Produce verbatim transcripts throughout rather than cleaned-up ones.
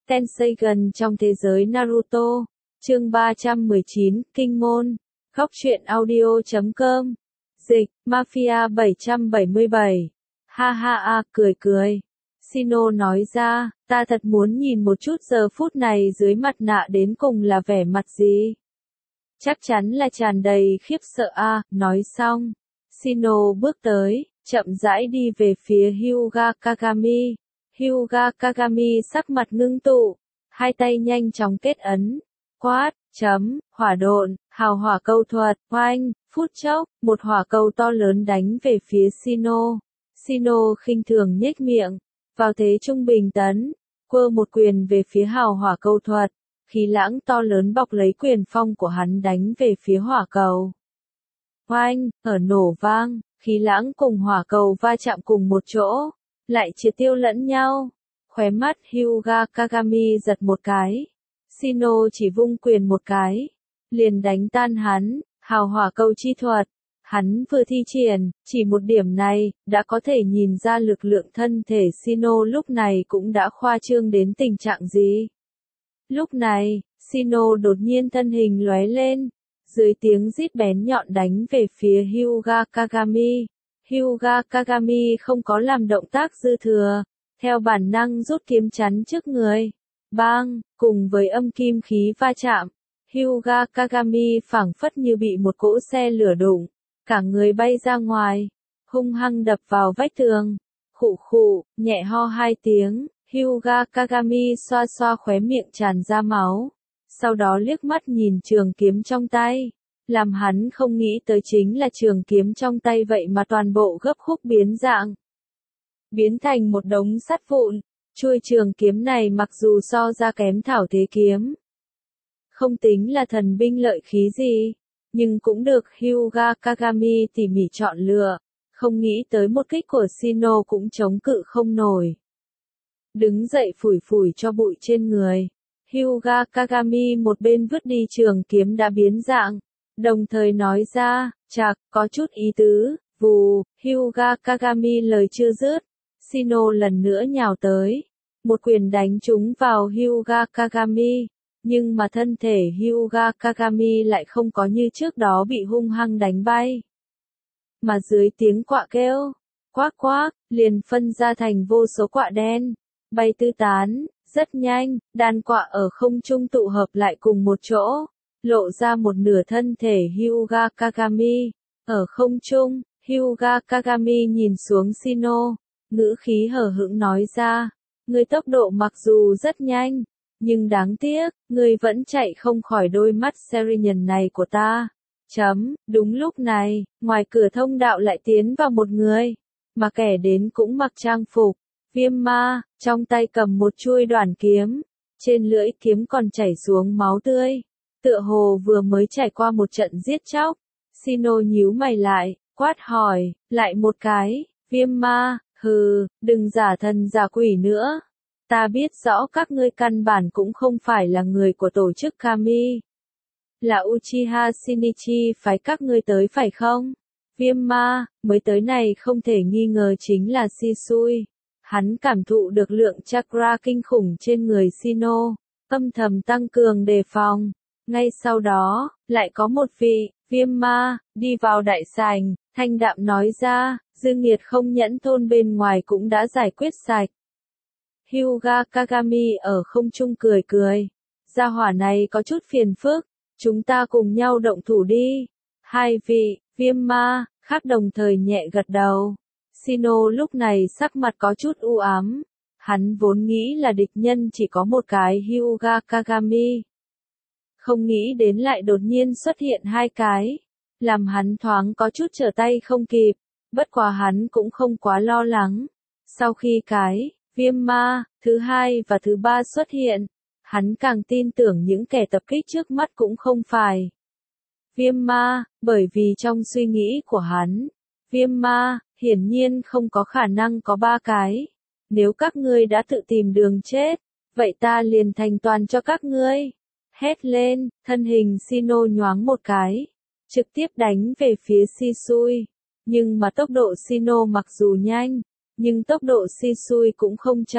Tenseigan trong thế giới Naruto. Chương ba trăm mười chín, Kinh môn. Góc truyện audio chấm com. Dịch, Mafia bảy trăm bảy mươi bảy. Ha ha a, cười cười. Shino nói ra, ta thật muốn nhìn một chút giờ phút này dưới mặt nạ đến cùng là vẻ mặt gì. Chắc chắn là tràn đầy khiếp sợ a, nói xong. Shino bước tới, chậm rãi đi về phía Hyuga Kagami. Hyuga Kagami sắc mặt ngưng tụ, hai tay nhanh chóng kết ấn, quát, chấm, hỏa độn, hào hỏa câu thuật, oanh, phút chốc, một hỏa cầu to lớn đánh về phía Shino. Shino khinh thường nhếch miệng, vào thế trung bình tấn, quơ một quyền về phía hào hỏa câu thuật, khí lãng to lớn bọc lấy quyền phong của hắn đánh về phía hỏa cầu. Oanh, ở nổ vang, khí lãng cùng hỏa cầu va chạm cùng một chỗ, lại triệt tiêu lẫn nhau. Khóe mắt Hyuga Kagami giật một cái. Shino chỉ vung quyền một cái, liền đánh tan hắn, hào hỏa câu chi thuật. Hắn vừa thi triển, chỉ một điểm này, đã có thể nhìn ra lực lượng thân thể Shino lúc này cũng đã khoa trương đến tình trạng gì. Lúc này, Shino đột nhiên thân hình lóe lên, dưới tiếng rít bén nhọn đánh về phía Hyuga Kagami. Hyuga Kagami không có làm động tác dư thừa, theo bản năng rút kiếm chắn trước người. Bang, cùng với âm kim khí va chạm, Hyuga Kagami phảng phất như bị một cỗ xe lửa đụng, cả người bay ra ngoài, hung hăng đập vào vách tường. Khụ khụ, nhẹ ho hai tiếng, Hyuga Kagami xoa xoa khóe miệng tràn ra máu, sau đó liếc mắt nhìn trường kiếm trong tay. Làm hắn không nghĩ tới chính là trường kiếm trong tay vậy mà toàn bộ gấp khúc biến dạng. Biến thành một đống sắt vụn, chuôi trường kiếm này mặc dù so ra kém thảo thế kiếm. Không tính là thần binh lợi khí gì, nhưng cũng được Hyuga Kagami tỉ mỉ chọn lựa, không nghĩ tới một kích của Shino cũng chống cự không nổi. Đứng dậy phủi phủi cho bụi trên người, Hyuga Kagami một bên vứt đi trường kiếm đã biến dạng. Đồng thời nói ra, chạc, có chút ý tứ, vù, Hyuga Kagami lời chưa dứt. Shino lần nữa nhào tới, một quyền đánh trúng vào Hyuga Kagami, nhưng mà thân thể Hyuga Kagami lại không có như trước đó bị hung hăng đánh bay. Mà dưới tiếng quạ kêu, quác quác, liền phân ra thành vô số quạ đen, bay tứ tán, rất nhanh, đàn quạ ở không trung tụ hợp lại cùng một chỗ. Lộ ra một nửa thân thể Hyuga Kagami. Ở không trung, Hyuga Kagami nhìn xuống Shino, ngữ khí hờ hững nói ra, người tốc độ mặc dù rất nhanh, nhưng đáng tiếc, người vẫn chạy không khỏi đôi mắt Serenian này của ta. Chấm, đúng lúc này, ngoài cửa thông đạo lại tiến vào một người, mà kẻ đến cũng mặc trang phục, viêm ma, trong tay cầm một chuôi đoản kiếm, trên lưỡi kiếm còn chảy xuống máu tươi. Tựa hồ vừa mới trải qua một trận giết chóc. Shino nhíu mày lại, quát hỏi, lại một cái, viêm ma, hừ, đừng giả thần giả quỷ nữa. Ta biết rõ các ngươi căn bản cũng không phải là người của tổ chức Kami. Là Uchiha Shinichi phái các ngươi tới phải không? Viêm ma, mới tới này không thể nghi ngờ chính là Shisui. Hắn cảm thụ được lượng chakra kinh khủng trên người Shino, âm thầm tăng cường đề phòng. Ngay sau đó, lại có một vị, viêm ma, đi vào đại sảnh, thanh đạm nói ra, Dương Nghiệt không nhẫn thôn bên ngoài cũng đã giải quyết sạch. Hyuga Kagami ở không trung cười cười, gia hỏa này có chút phiền phức, chúng ta cùng nhau động thủ đi. Hai vị, viêm ma, khác đồng thời nhẹ gật đầu. Shino lúc này sắc mặt có chút u ám, hắn vốn nghĩ là địch nhân chỉ có một cái Hyuga Kagami. Không nghĩ đến lại đột nhiên xuất hiện hai cái, làm hắn thoáng có chút trở tay không kịp, bất quá hắn cũng không quá lo lắng. Sau khi cái, viêm ma, thứ hai và thứ ba xuất hiện, hắn càng tin tưởng những kẻ tập kích trước mắt cũng không phải viêm ma, bởi vì trong suy nghĩ của hắn, viêm ma, hiển nhiên không có khả năng có ba cái. Nếu các ngươi đã tự tìm đường chết, vậy ta liền thành toàn cho các ngươi. Hét lên, thân hình Shino nhoáng một cái, trực tiếp đánh về phía Shisui. Nhưng mà tốc độ Shino mặc dù nhanh, nhưng tốc độ Shisui cũng không chậm.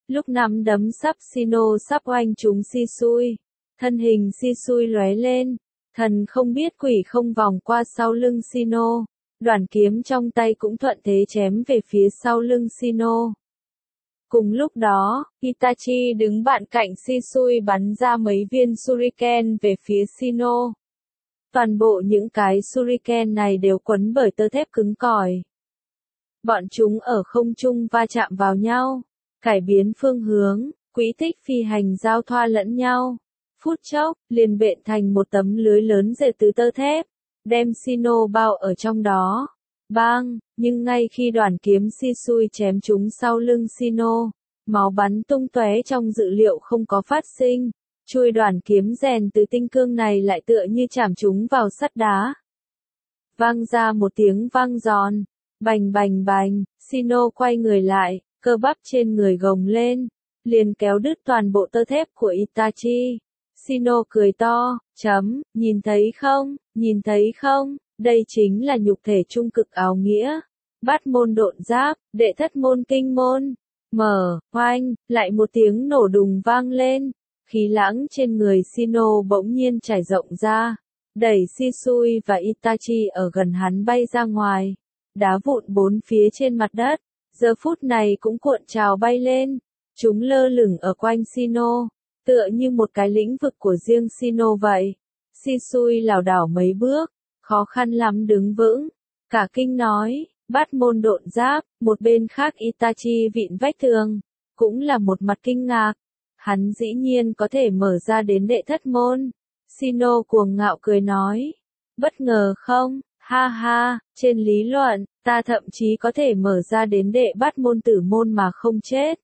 Lúc nắm đấm sắp Shino sắp oanh trúng Shisui, thân hình Shisui lóe lên, thần không biết quỷ không vòng qua sau lưng Shino, đoạn kiếm trong tay cũng thuận thế chém về phía sau lưng Shino. Cùng lúc đó, Itachi đứng bạn cạnh Shisui bắn ra mấy viên shuriken về phía Shino. Toàn bộ những cái shuriken này đều quấn bởi tơ thép cứng cỏi. Bọn chúng ở không trung va chạm vào nhau, cải biến phương hướng, quỹ tích phi hành giao thoa lẫn nhau. Phút chốc, liền bện thành một tấm lưới lớn dệt từ tơ thép, đem Shino bao ở trong đó. Bang, nhưng ngay khi đoàn kiếm Shisui chém trúng sau lưng Shino, máu bắn tung tóe trong dự liệu không có phát sinh. Chuôi đoàn kiếm rèn từ tinh cương này lại tựa như chạm trúng vào sắt đá. Vang ra một tiếng vang giòn, bành bành bành, Shino quay người lại, cơ bắp trên người gồng lên, liền kéo đứt toàn bộ tơ thép của Itachi. Shino cười to, chấm, nhìn thấy không, nhìn thấy không, đây chính là nhục thể trung cực áo nghĩa. Bát môn độn giáp, đệ thất môn kinh môn. Mở, oanh, lại một tiếng nổ đùng vang lên. Khí lãng trên người Shino bỗng nhiên trải rộng ra, đẩy Shisui và Itachi ở gần hắn bay ra ngoài. Đá vụn bốn phía trên mặt đất, giờ phút này cũng cuộn trào bay lên. Chúng lơ lửng ở quanh Shino, tựa như một cái lĩnh vực của riêng Shino vậy. Shisui lảo đảo mấy bước, khó khăn lắm đứng vững. Cả kinh nói, bát môn độn giáp, một bên khác Itachi vịn vách tường, cũng là một mặt kinh ngạc. Hắn dĩ nhiên có thể mở ra đến đệ thất môn. Shino cuồng ngạo cười nói. Bất ngờ không, ha ha, trên lý luận, ta thậm chí có thể mở ra đến đệ bát môn tử môn mà không chết.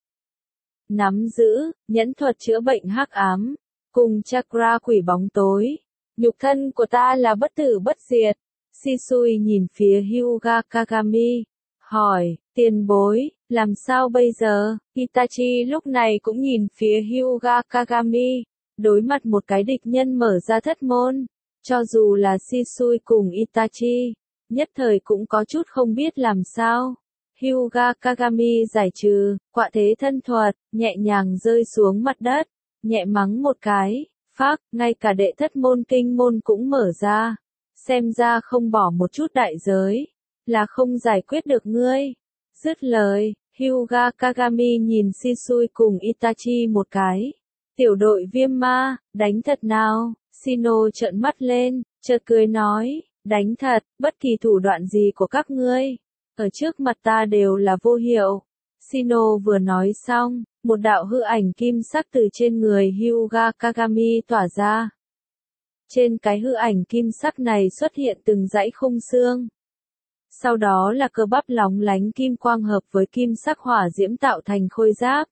Nắm giữ, nhẫn thuật chữa bệnh hắc ám, cùng chakra quỷ bóng tối. Nhục thân của ta là bất tử bất diệt. Shisui nhìn phía Hyuga Kagami, hỏi, tiền bối, làm sao bây giờ? Itachi lúc này cũng nhìn phía Hyuga Kagami, đối mặt một cái địch nhân mở ra thất môn. Cho dù là Shisui cùng Itachi, nhất thời cũng có chút không biết làm sao. Hyuga Kagami giải trừ, quạ thế thân thuật, nhẹ nhàng rơi xuống mặt đất, nhẹ mắng một cái, phác, ngay cả đệ thất môn kinh môn cũng mở ra. Xem ra không bỏ một chút đại giới, là không giải quyết được ngươi. Dứt lời, Hyuga Kagami nhìn Shisui cùng Itachi một cái. Tiểu đội viêm ma, đánh thật nào? Shino trợn mắt lên, chợt cười nói, đánh thật, bất kỳ thủ đoạn gì của các ngươi, ở trước mặt ta đều là vô hiệu. Shino vừa nói xong, một đạo hư ảnh kim sắc từ trên người Hyuga Kagami tỏa ra. Trên cái hư ảnh kim sắc này xuất hiện từng dãy khung xương. Sau đó là cơ bắp lóng lánh kim quang hợp với kim sắc hỏa diễm tạo thành khôi giáp.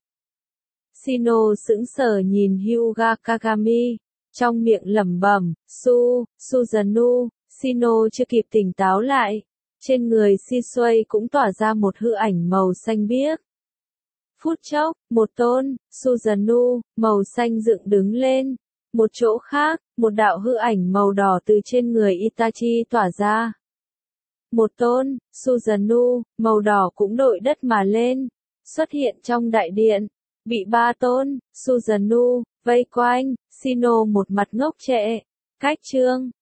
Shino sững sờ nhìn Hyuga Kagami, trong miệng lẩm bẩm, Su, Suzanu. Shino chưa kịp tỉnh táo lại, trên người Shisui cũng tỏa ra một hư ảnh màu xanh biếc. Phút chốc, một tôn, Suzanu, màu xanh dựng đứng lên. Một chỗ khác, một đạo hư ảnh màu đỏ từ trên người Itachi tỏa ra. Một tôn, Suzanu, màu đỏ cũng đội đất mà lên, xuất hiện trong đại điện, bị ba tôn, Suzanu, vây quanh. Shino một mặt ngốc trệ. Cách chương